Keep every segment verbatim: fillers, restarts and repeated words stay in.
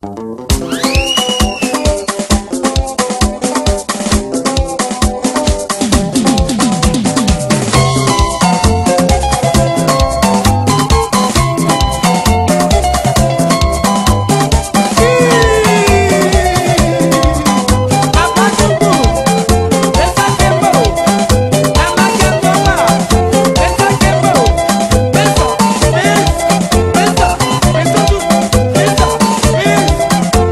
Pensa, pensa, pensa, pensa,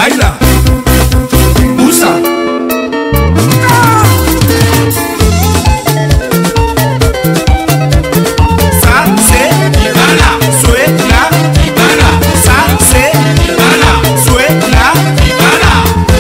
Baila. Usa. Ça c'est Ibala. Souhaite la Ibala. Ça c'est Ibala. Souhaite la Ibala.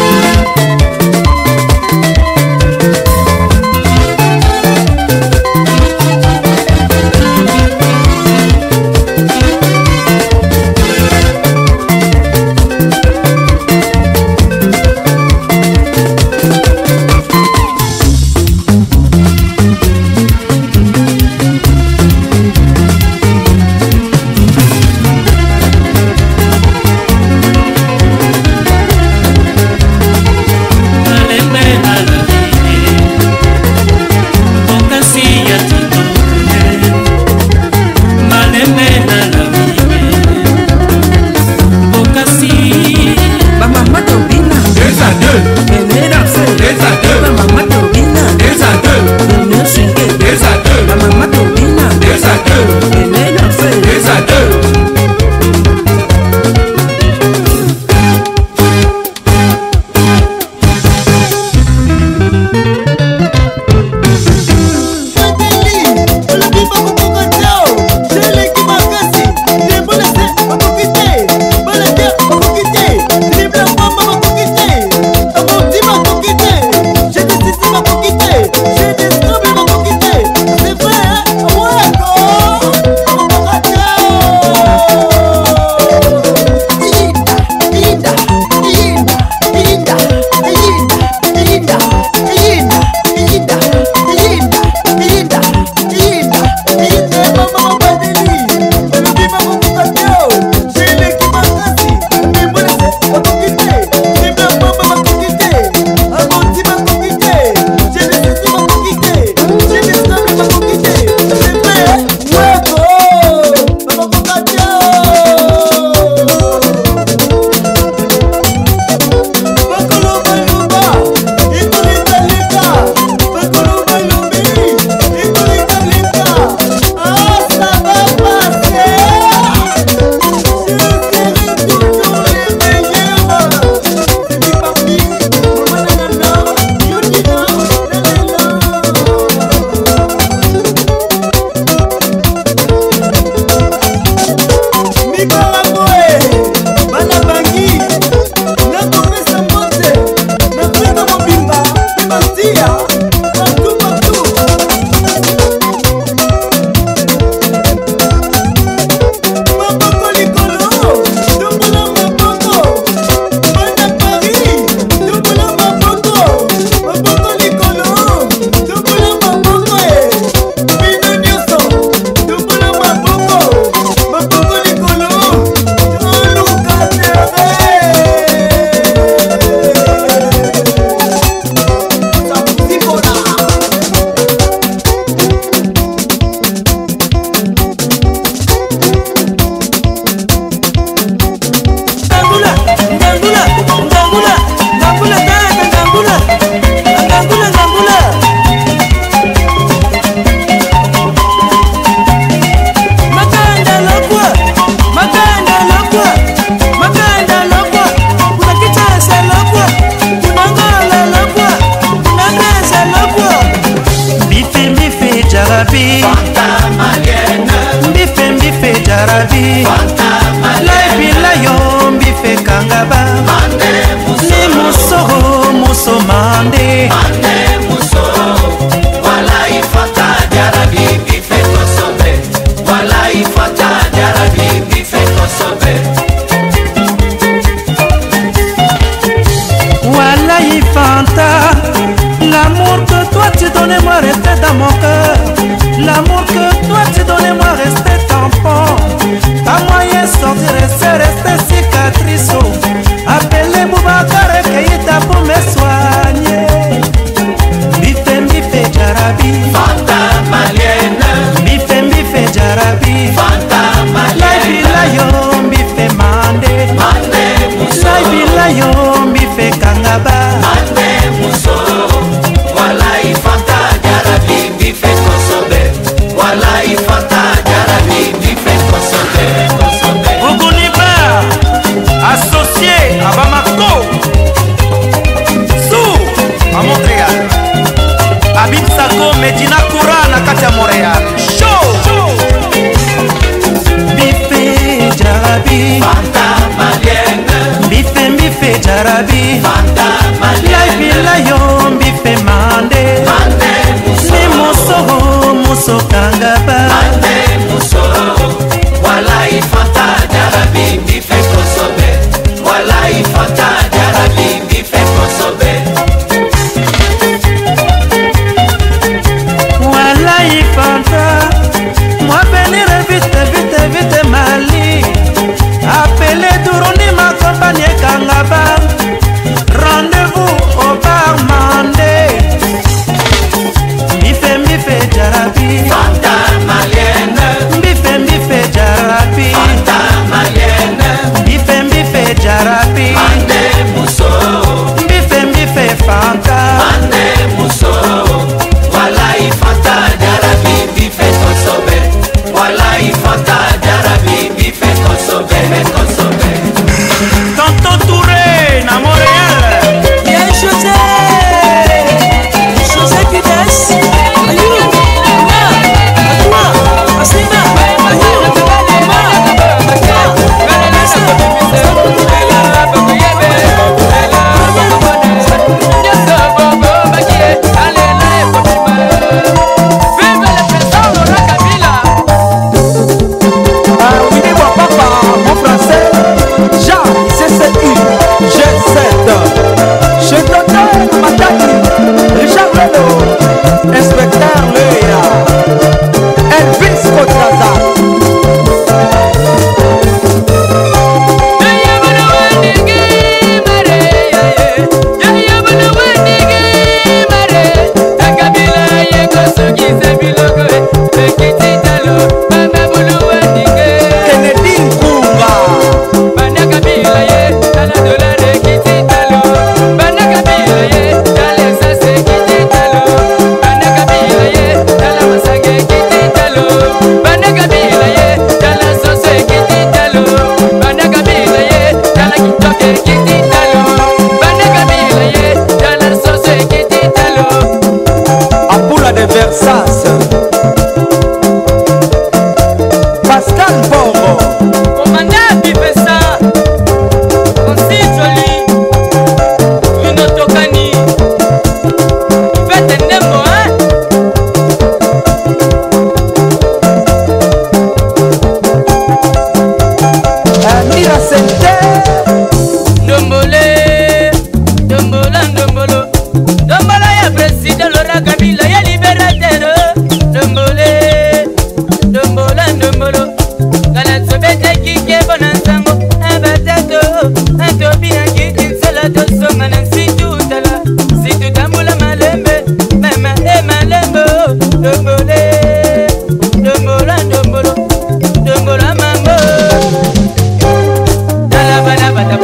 L'amour que toi tu donnais moi restait dans mon cœur. L'amour que toi tu donnais moi restait tampon. Ta moyen sortir et c'est resté cicatrice. jarabi laibila yo mbife mande ni muso muso kangaba wala ifanta jarabi mbife kosobe wala ifanta jarabi mbife kosobe wala ifanta moi venir vite vite vite Mali appelez Duroni ma compagnie Kangaba rendez-vous au bar Mandé mbife mbife jarabi fanta malienne mbife mbife jarabi fanta malienne mbife mbife jarabi mande muso mbife mbife fanta mande muso wala ifanta jarabi mbife kosobe wala ifanta jarabi mbife kosobe kosobe Tonton Touré na Montréal Bien José, José Guinness, ayou, Ama, Atma, Asima, ayou, Ama, Inspecteur Leia Elvis Kotraza Kennedy Nkumba Apula de Versace Pascal Bongo Mira Sente Dombole, dombola, dombolo, dombola ya president Laurent Kabila ya libérateur. Dombole, dombola, dombolo, gala sobete kike bonansango, abatato, antobi akiti nsala tosonga na situtala, situtambula malembe, mama e malembo. Dombole, dombola, dombolo, dombola mambo. Dala bana bata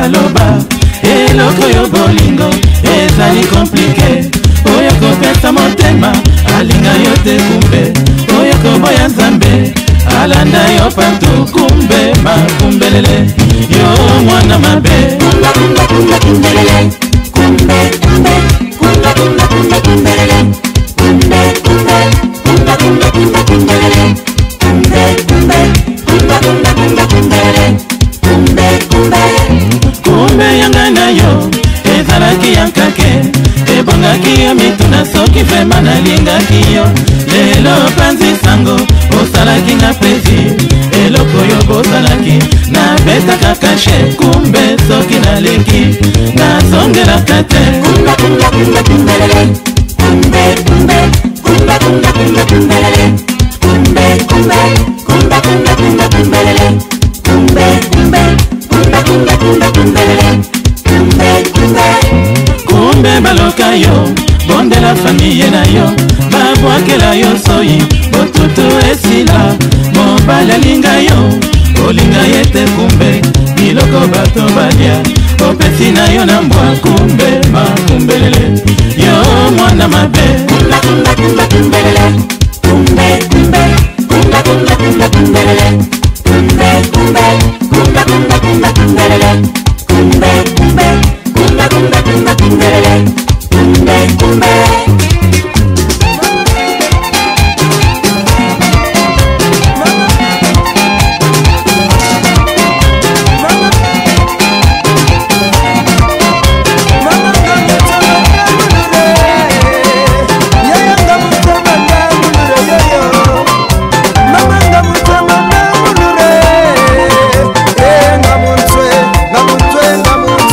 baloba eloko yo bolingo ezali komplike oyo kopesa motema alinga yo te kumbe oyo koboya nzambe alanda yo patu kumbe makumbelele yo mwana mabe kumba kumba kumba kumbelele kumbe kumbe kumba kumba kumba kumbelele kumbe kumbe kumba kumba kumba kumbelele kumbe kumbe kumba kumba kumba kumbelele kumbe kumbe kumbe yanga nayo ezalaki yankake ebongaki yo mituna soki vrema nalingaki yo lelo panzi sango osalaki nga plaisir eloko yo bosalaki nabetaka kashe kumbe soki naleki nazongelaka te kumba kumba kumba kumbelele kumbe kumbe kumba kumba kumba kumbelele kumbe kumbe kumba kumba kumba kumbelele kumbe kumbe kumba kumba kumba kumbelele kumbe kumbe kumbe baloka yo bondela famiye na yo babwakela yo soyi botutu esila mobali alinga yo olinga ye te kumbe biloko bato balia opesi na yo na mbwa kumbe makumbelele yo mwana mabe kumba kumba kumba kumbelele kumbe kumbe kumba kumba kumba kumbelele kumbe kumbe kumba kumba kumba kumbelele kumbe kumbe kumba kumba kumba kumbelele kumbe kumbe Namunzwe, namunzwe, namunzwe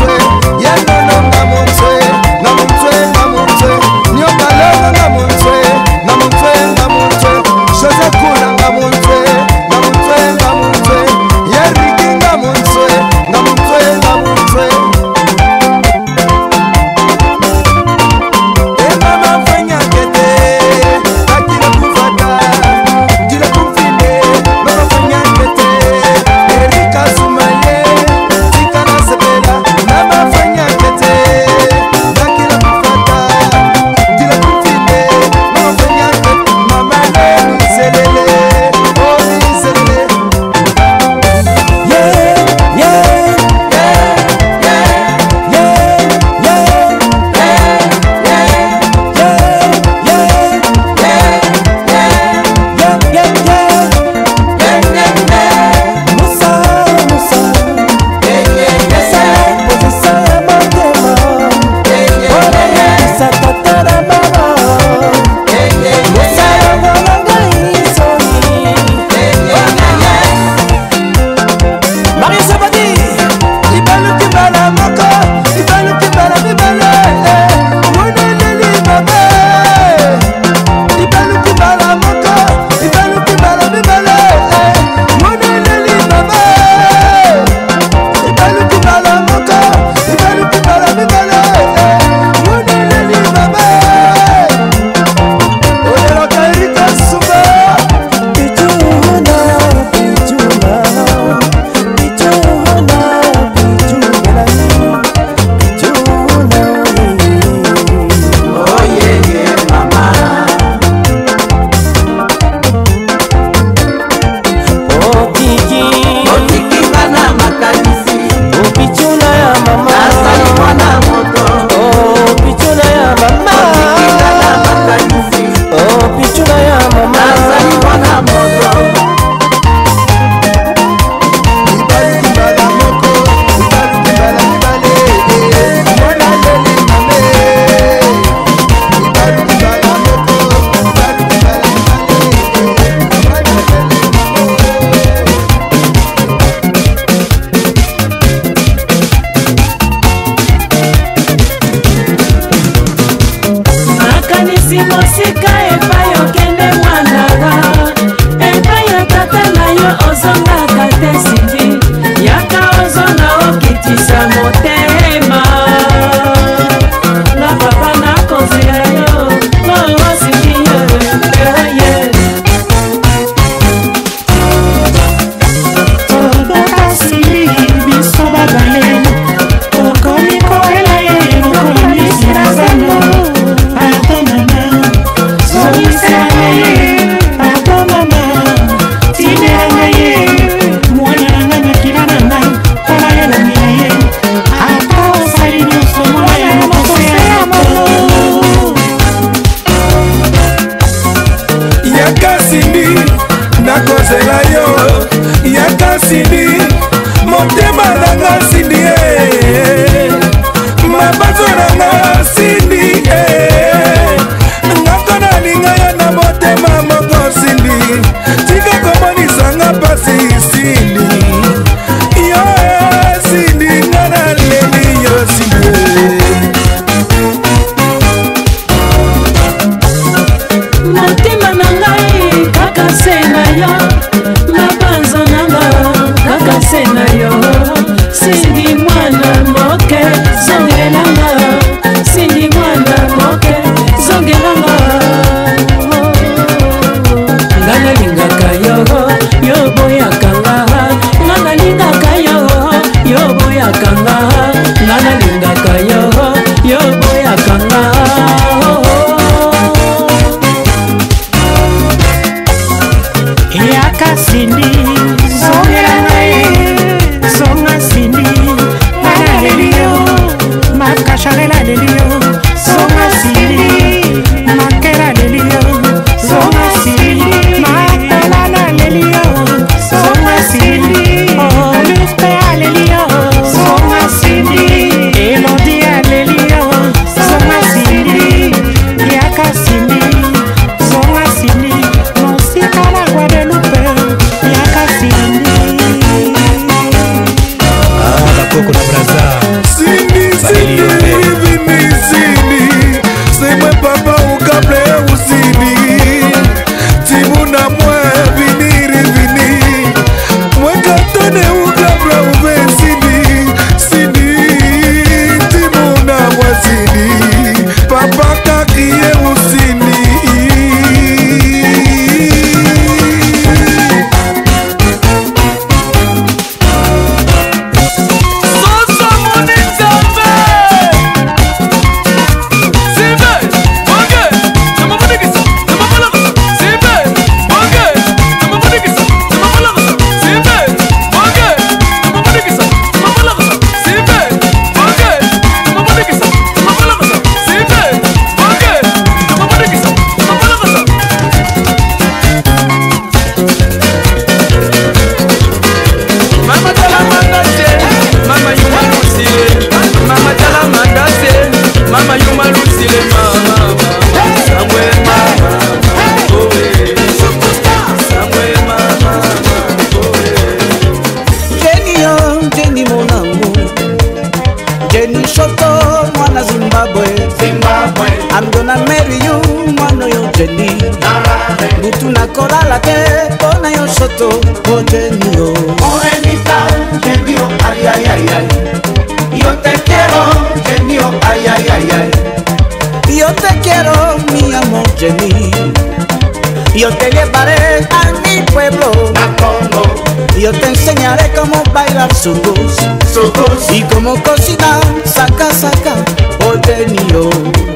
Olala te, pona yo soto, ojenio. Morenita, genio, ay, ay, ay, ay. Yo te quiero, genio, ay, ay, ay, ay. Yo te quiero, mi amor, Jenny. Yo te llevaré a mi pueblo, a Congo. Yo te enseñaré cómo bailar sucus, sucus, y cómo cocinar, saca, saca, ojenio.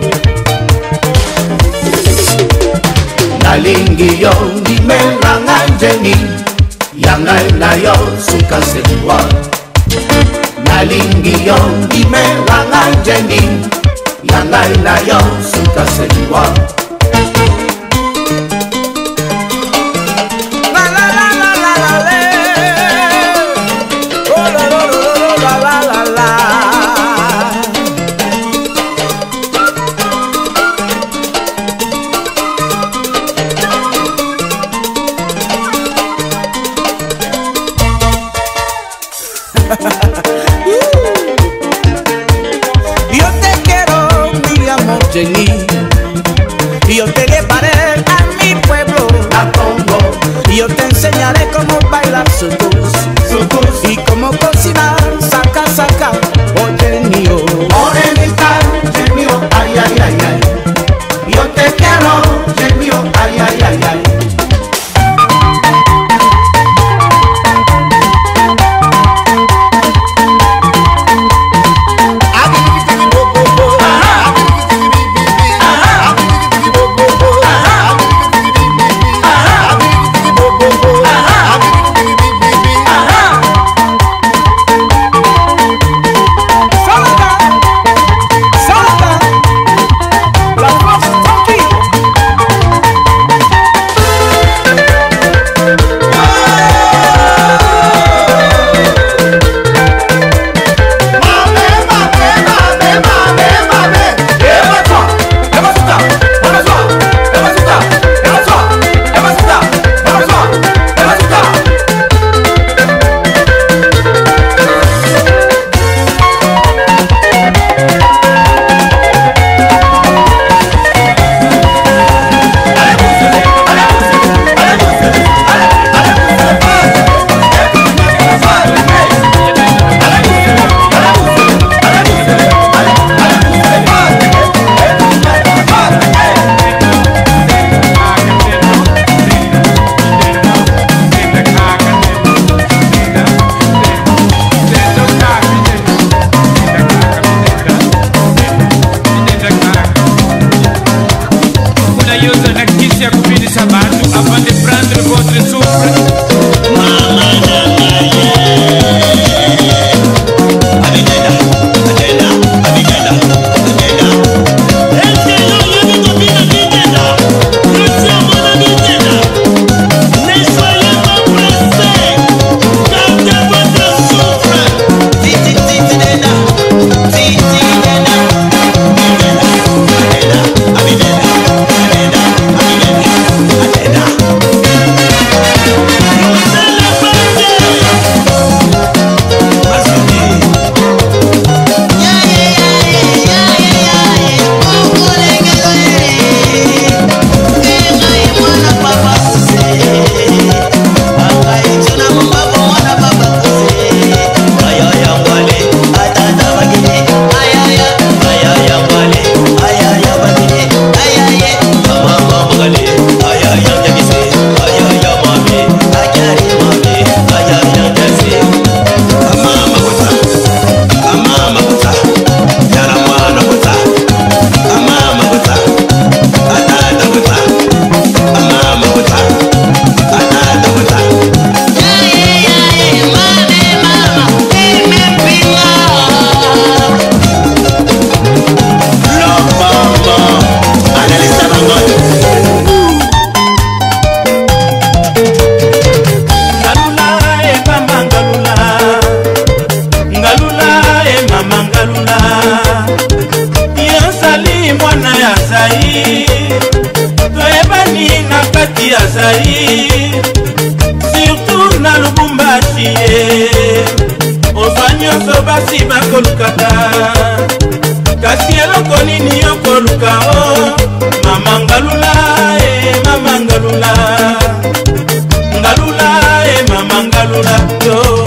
Nalingi yo, dime la Jenny. Yanga la yo, suka sewa. Nalingi yo, dime la Jenny. Yanga la yo, suka sewa. Yo te quiero, mi amor, Jenny. Yo te llevaré a mi pueblo, a Congo. Yo te enseñaré cómo bailar sucus, sucus, y cómo cocinar, saca, saca, ojenio. Morenita, genio, ay, ay, ay, ay. Yo te quiero, genio, ay, ay, ay, ay. surtout na Lubumbashi, ozwa nyonso basi bakolukaka kasi eloko nini yokoluka o mama ngalula e mama ngalula ngalula e mama ngalula yo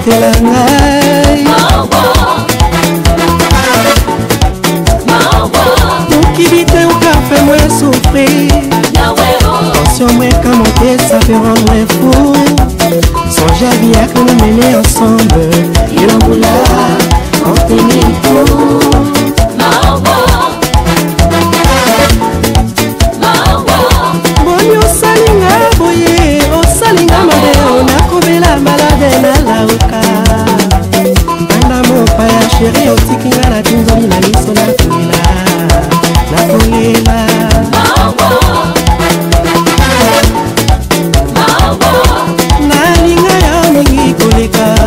okotela ngai mokili te okafe mwe souffrir tension mwe kamonte ça fait rendre fou songe à vie que nous mener ensemble yongoula contenir tout boni osalinga boye osalinga mabe onakobela malade na lauka banda mopaya sheri otikinga na tinzoli na miso na kolela na kolela nalinga ya mingi koleka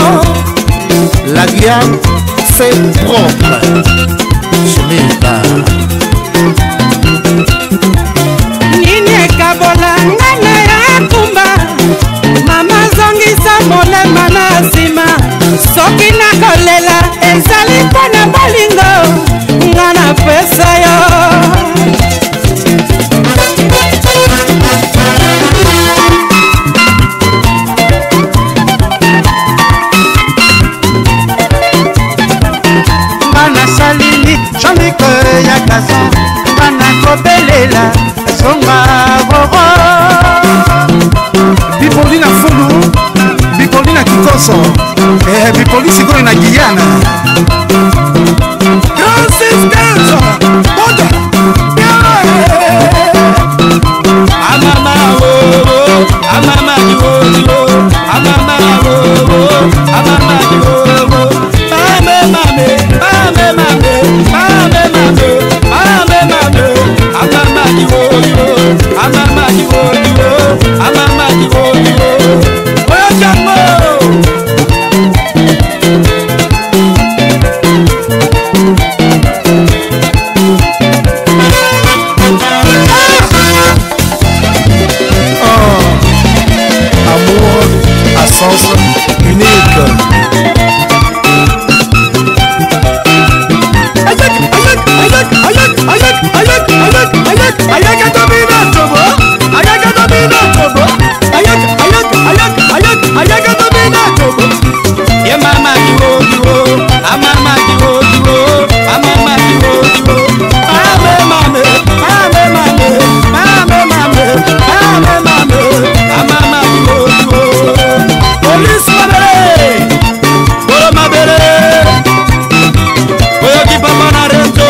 La Guyane fait propre. Je n'ai pas. Nini ekabola ngana ya kumba. Mama zongisa molema na nsima. Soki nakolela ezali mpona bolingo. Ngana pesa yo. Salini, Jean-Luc Yakasan, Mana Kobelela, Zonga Goro. Bipoli na Fulu, Bipoli na Kikoso, eh, Bipoli Sigori na Guyana. Consistance, Boda, Amama wo, Amama wo, Amama wo, Amama wo. Mame, mame, mame, mame, mame, mame, mame, mame, amama diwo diwo, amama diwo diwo, amama diwo diwo, oyo jango. Oh, amour à sens unique. Ayaka domina tobo, ayaka domina tobo, ayaka ayaka ayaka ayaka ayaka domina tobo. Ye mama diwo diwo, amama diwo diwo, amama diwo diwo. Mame mame, mame mame, mame mame, mame mame, amama diwo diwo. Police mabere, bolo mabere, boyo ki papa na rento.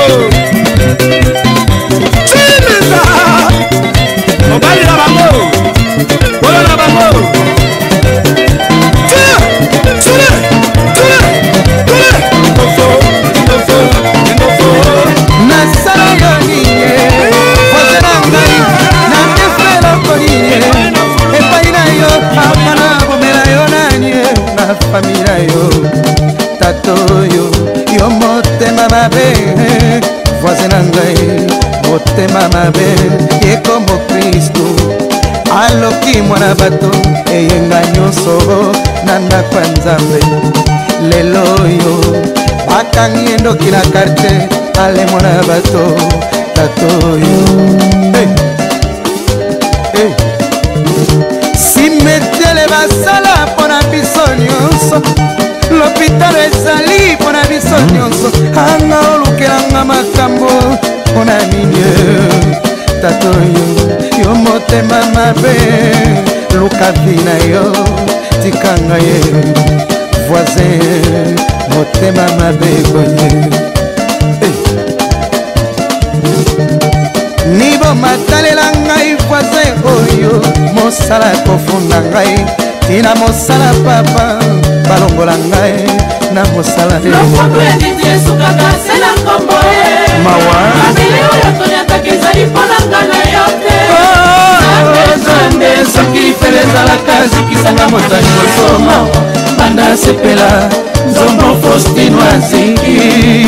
Mobali na bango, bolo na bango. Tire, tire, tire, tire. Ndofo, ndofo, ndofo. Nasala yo niye, voisin na ngai, na efela koniye. Epai na yo, apana bomela yo nani, na famille na yo. Tato yo, yo motema mabe, voisin na ngai. Motema mabe yekombo Kristo aloki mwana bato eyenga nyonso na ndako ya Nzambe lelo oyo bakangi endoki na quartier ale mwana bato tato oyo hey. Hey. Simetele basala mpona biso nyonso lopitalo ezali mpona biso nyonso anga olukelanga makambo mpona nini tato yo yo motema mabe luka vi na yo tikanga ye voisin motema mabe boye hey. Nibo matalela ngai voisin oyo mosala kofunda ngai tina mosala papa balongola ngai na mosala lofoto ya didi esukaka sela nkombo e mawa mabele oyo toniataka ezali mpona nga na yo te zambe zambe soki lifele ezalaka zikisanga motani kosoma banda sepela nzombo faustino azingi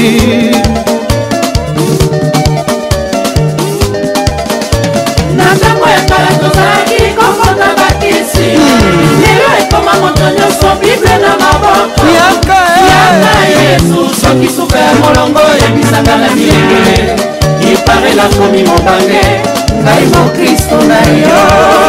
na ntango ya kala tozalaki kofota bakisi lelo ekoma moto nyonso bible na maboko yaka yesu soki suka ya molongo ebisanga na milengele ipare nakomi mobange ngai mokristo na yo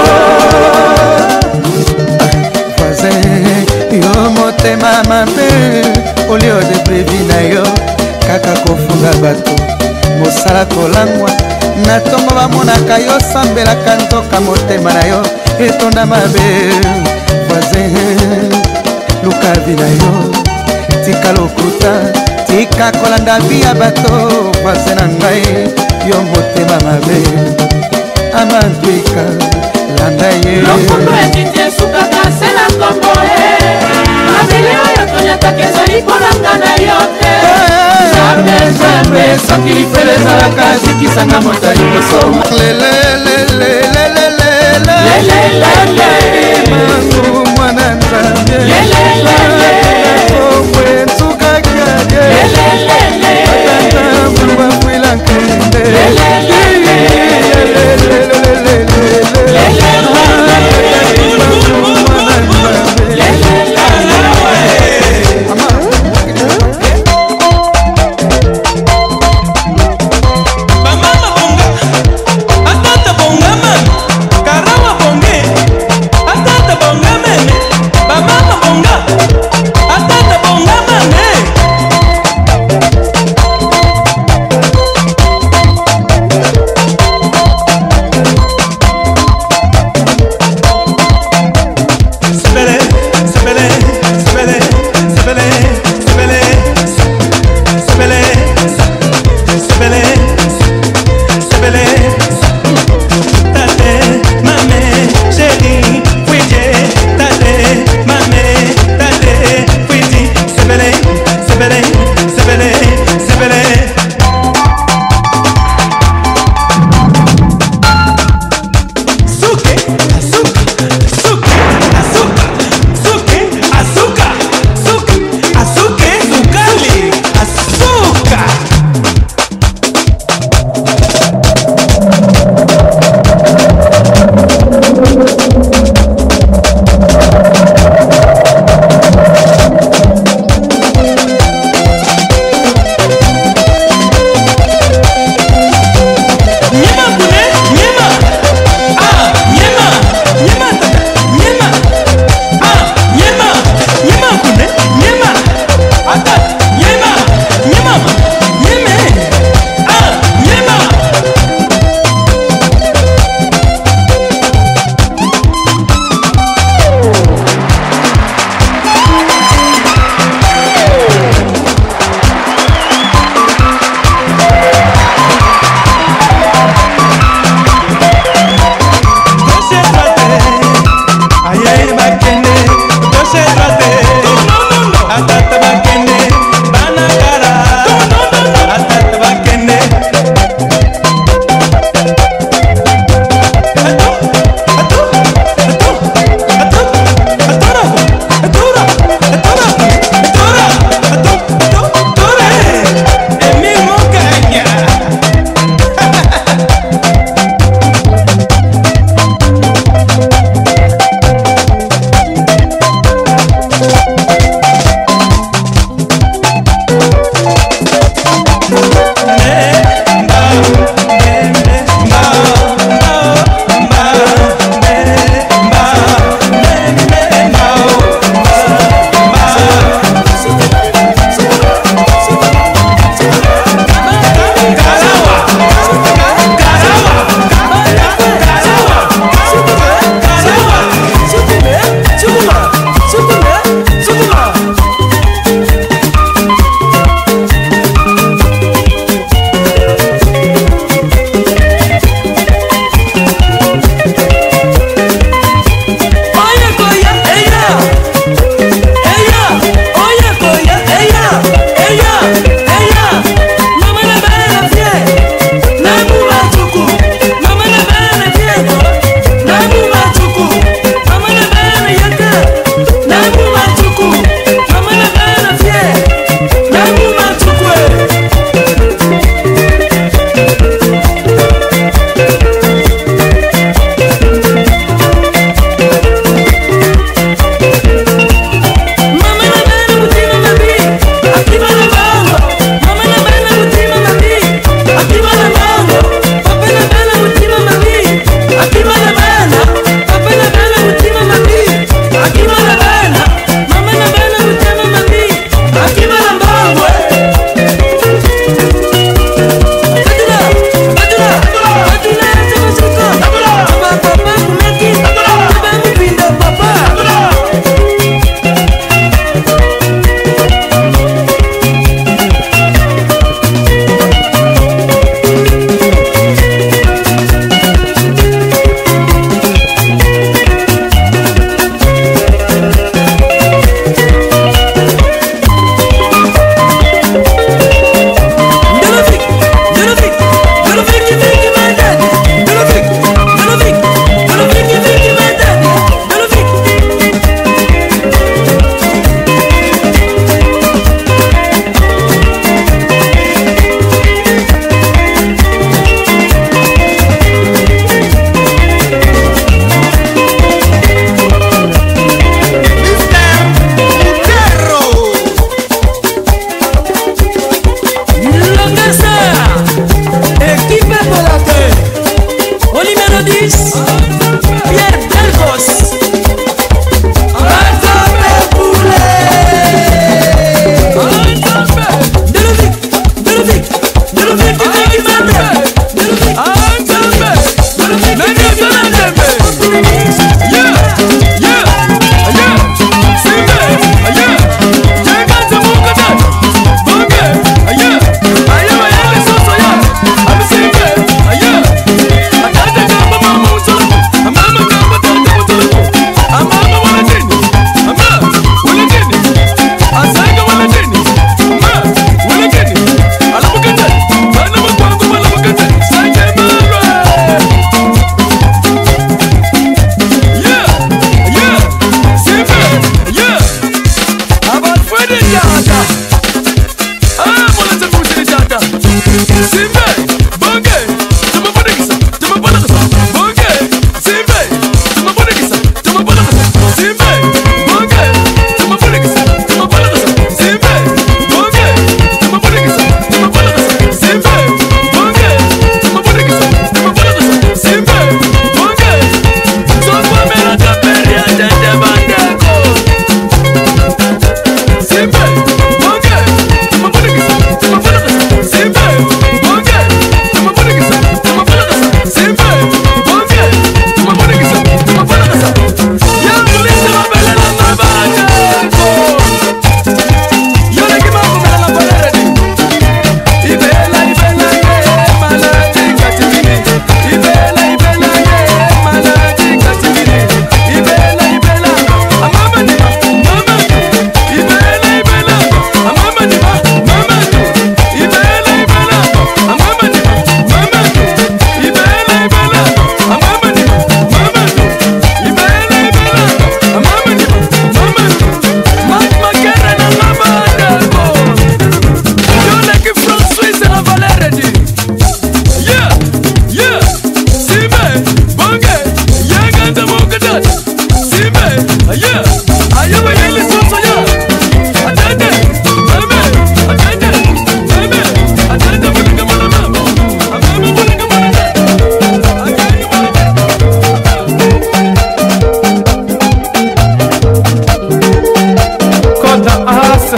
voisin yo motema mabe olio de brevi na yo kaka kofunga bato mosala kolangwa na ntongo bamonaka yo sambelaka nzoka motema na yo etonda mabe voisin luka vi na yo tika lokuta tika kolanda vi ya bato voisin na ngai yo motema mabe amantwika landa ye lokundo etiti esukaka sela nkombo e mabele oyo toniataka ezali mponanga na yo te zambe zambe soki lifele ezalaka zikisanga motali kosoma lelelelelelelelele mangu mwana nzambe lelelele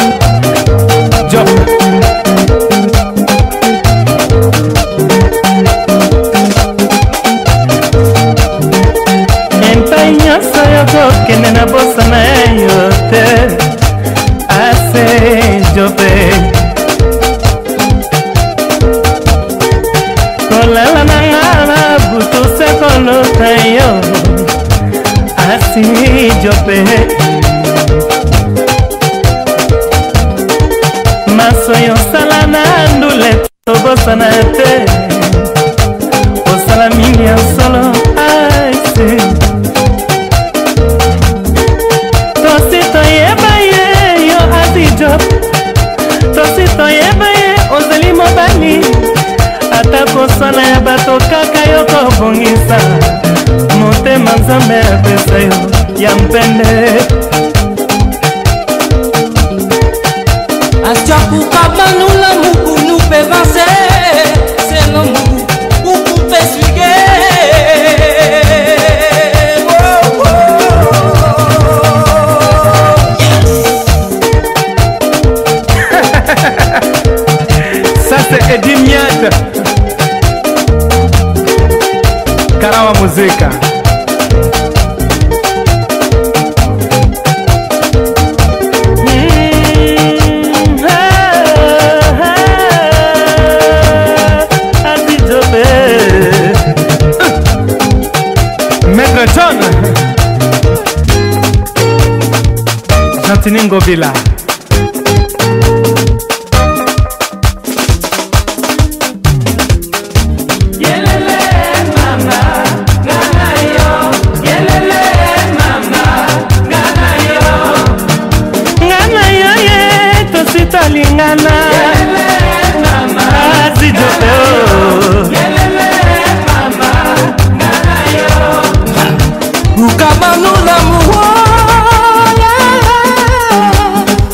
Job. Empai nyonso yokokende na bosa na yo te ase Jobe kolala na nga na butu se kolota yo asi Jobe maso yo sala na ndule tobosa na te osala mingi ya solo aise tosi toyeba ye yo asi Job tosi toyeba ye ozali mobali ata kosala ya bato kaka yo kobongisa motema nzambe apesa yo ya mpende Achapuka manula mukunu pe vase Seno muku pe suige Ça c'est Eddie Miat Karawa muzika John Jantiningo Villa Yelele mama gana yo Yelele mama gana yo Gana yo ye tosita lingana Yelele mama Azi Jobe Yelele mama gana yo Ukamanula muhola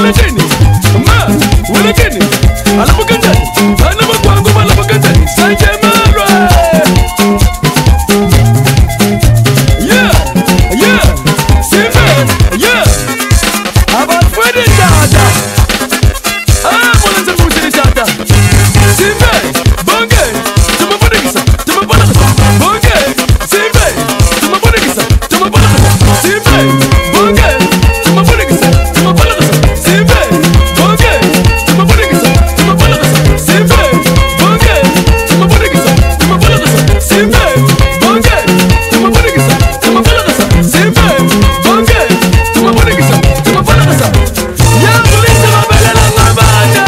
Ulekeni, ma, ulekeni. Alapokatani, anamagwangu malapokatani. Sanje marwa. Yeah, yeah, Simba, yeah. About Freddy Dada. Ah, mwananza muzini Dada. Simba, bonge, tumabonekisa, tumabonekisa. Bonge, Simba, tumabonekisa, tumabonekisa. Simba, bonge, tumabonekisa, tumabonekisa. Simba, bonge, tumabonekisa, tumabonekisa. Simba, bonge, tumabonekisa, tumabonekisa. Simba, bonge, tumabonekisa, tumabonekisa. Simba, bonge, tumabonekisa, tumabonekisa. Ya polisi mabelela ngabanda.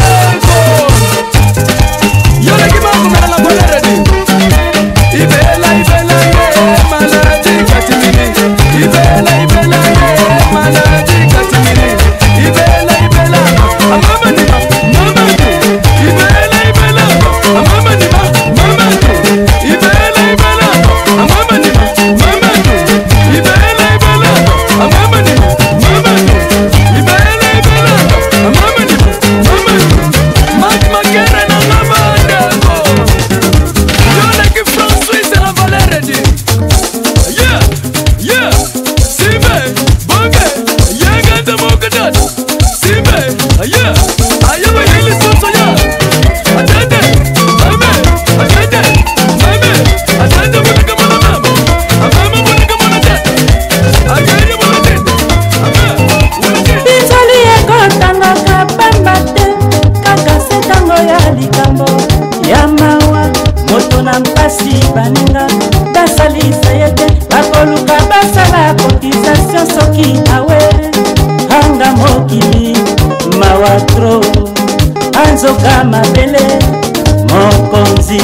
Yole kibangu mela boleredi. Ibela ibela ye maladi katimini. Ibela ibela ye maladi katimini. Ibela ibela amama ni mama tu. Ibela ibela amama ni mama tu. Ibela ibela amama ni mama tu. Ibela ibela amama ni mama tu. Ibela ibela amama ni mama tu. Mak makere na ngabanda. Yole ki from Swiss na boleredi. Yeah, yeah, Simba, bonge, yanga da mokadat. Simba, yeah, ayaba hili soso ya. Atende, mame, atende, mame, atende mulika mwana mama. Amama mulika mwana tata. Agaya mwana tende. Ama, mulika. Bizali ekotanga kapamba te kaka se tango ya likambo ya mawa moto na mpasi baninga basalisa ye te bakoluka basala cotisation soki awe anga mokili mawa tro anzoka mabele mokonzi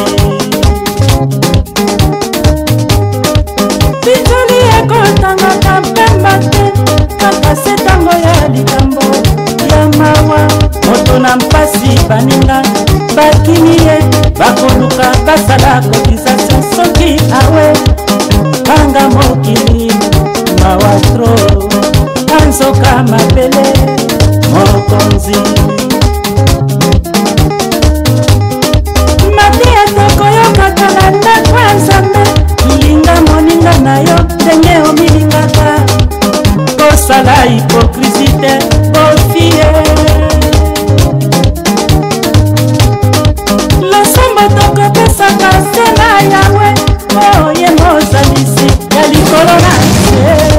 Bizali ekotanga kapamba te kaka se tango ya likambo ya mawa moto na mpasi baninga bakimi ye bakoluka basala cotisation soki awe anga mokili mawa tro anzoka mabele mokonzi mati etokoyokaka na ndako ya nzambe linga moninga na yo ndenge omilingaka kosala hipokrisi te bofie losombo tokopesaka se na yawe oye mozalisi ya likolo na se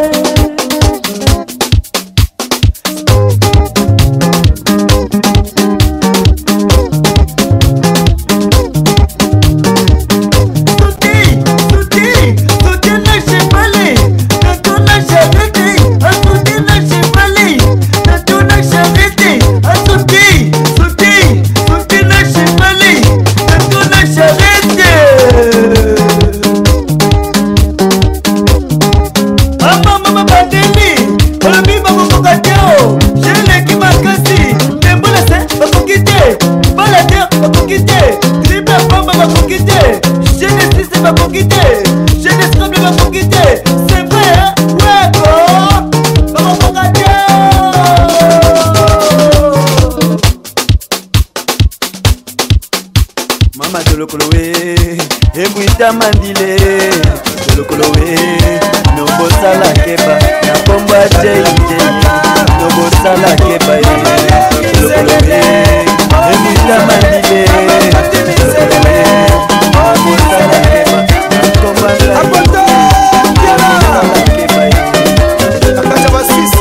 mandile lokolowe nombo sala keba na pomba jeje nombo sala keba lokolowe emita mandile lokolowe nombo sala keba na pomba apoto sala keba akacha basisa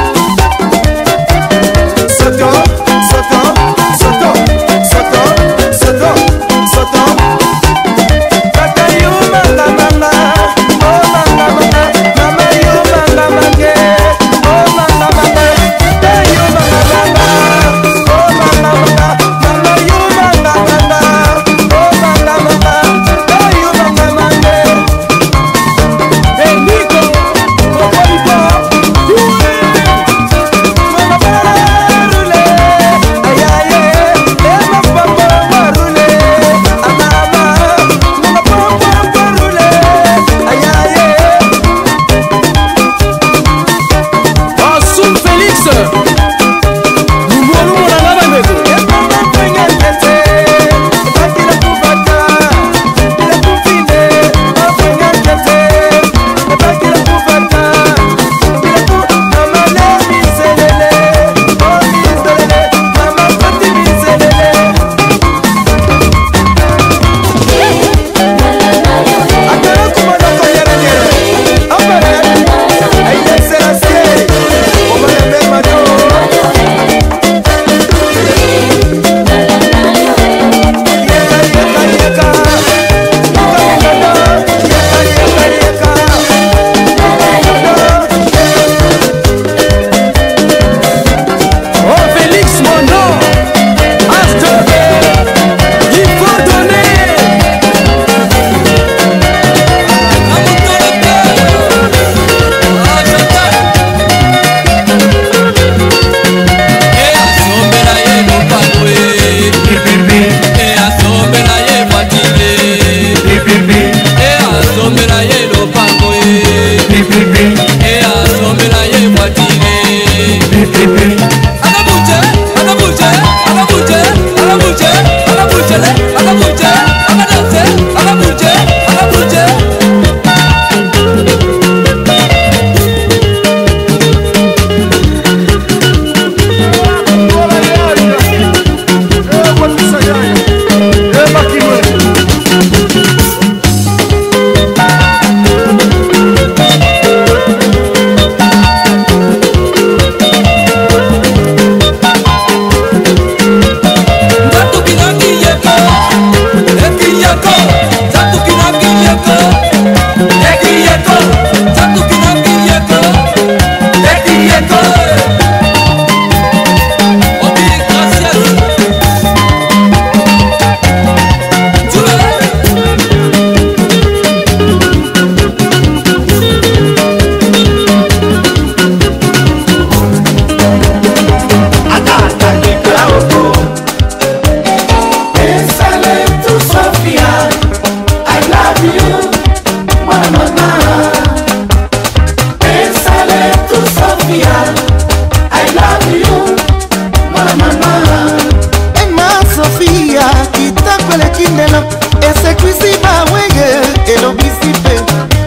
soto soto soto soto soto soto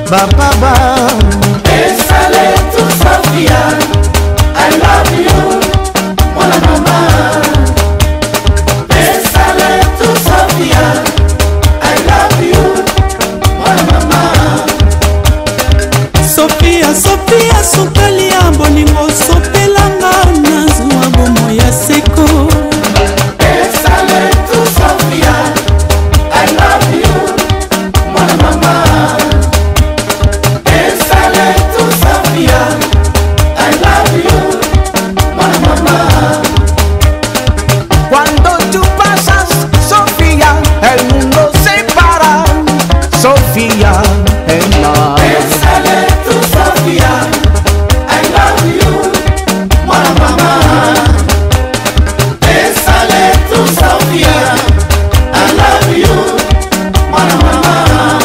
Baba Esale tu Sofia, I love you, mon maman. Esale tu Sofia, I love you, mon maman. Sofia, Sofia, sokali ya bolingo sopelanga na zuwa bomo ya seko. Esale tu Sofia, I love you, mon maman. Esale tu Sofia, I love you, mon maman. Cuando tú pasas, Sofía, el mundo se para. Sofía, en la Esale tu Sofia, I love you, mon maman. Esale tu Sofia, I love you, mon maman.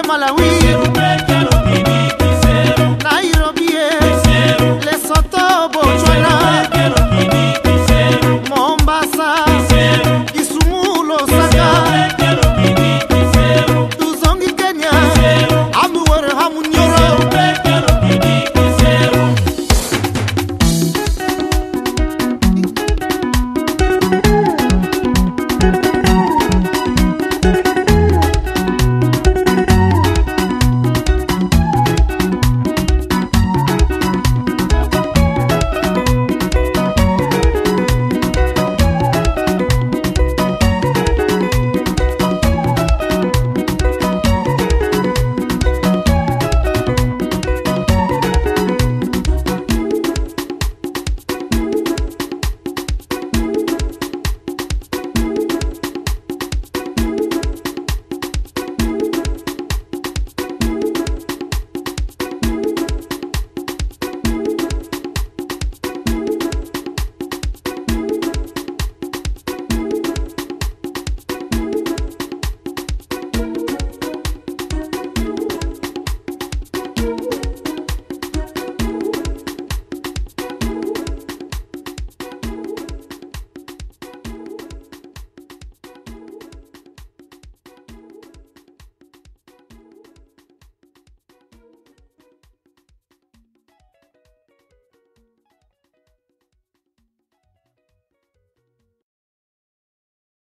Malawi